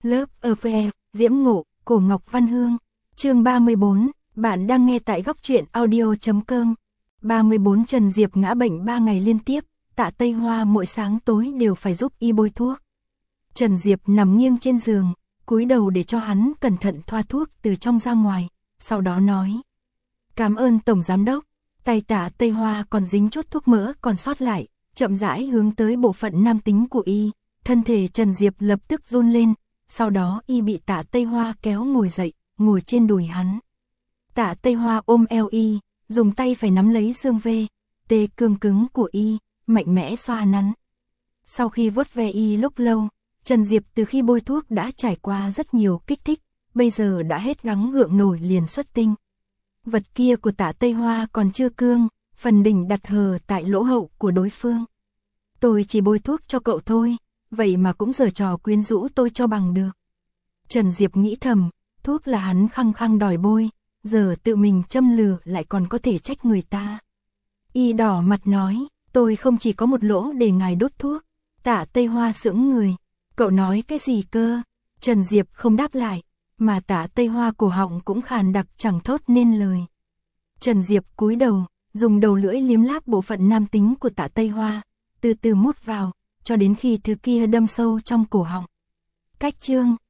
Lớp EVE, Diễm Ngộ, Cổ Ngọc Văn Hương. Chương 34, bạn đang nghe tại góc truyện audio.com. 34 Trần Diệp ngã bệnh 3 ngày liên tiếp, Tạ Tây Hoa mỗi sáng tối đều phải giúp y bôi thuốc. Trần Diệp nằm nghiêng trên giường, cúi đầu để cho hắn cẩn thận thoa thuốc từ trong ra ngoài, sau đó nói: "Cảm ơn Tổng Giám Đốc." Tay Tạ Tây Hoa còn dính chút thuốc mỡ còn sót lại, chậm rãi hướng tới bộ phận nam tính của y. Thân thể Trần Diệp lập tức run lên, sau đó y bị Tạ Tây Hoa kéo ngồi dậy, ngồi trên đùi hắn. Tạ Tây Hoa ôm eo y, dùng tay phải nắm lấy xương tê cương cứng của y, mạnh mẽ xoa nắn. Sau khi vuốt ve y lúc lâu, Trần Diệp từ khi bôi thuốc đã trải qua rất nhiều kích thích, bây giờ đã hết gắng gượng nổi liền xuất tinh. Vật kia của Tạ Tây Hoa còn chưa cương, phần đỉnh đặt hờ tại lỗ hậu của đối phương. "Tôi chỉ bôi thuốc cho cậu thôi, vậy mà cũng giở trò quyến rũ tôi cho bằng được." Trần Diệp nghĩ thầm, thuốc là hắn khăng khăng đòi bôi, giờ tự mình châm lửa lại còn có thể trách người ta. Y đỏ mặt nói: "Tôi không chỉ có một lỗ để ngài đốt thuốc." Tạ Tây Hoa sững người: "Cậu nói cái gì cơ?" Trần Diệp không đáp lại, mà Tạ Tây Hoa cổ họng cũng khàn đặc chẳng thốt nên lời. Trần Diệp cúi đầu, dùng đầu lưỡi liếm láp bộ phận nam tính của Tạ Tây Hoa, từ từ mút vào, cho đến khi thứ kia đâm sâu trong cổ họng. Cách chương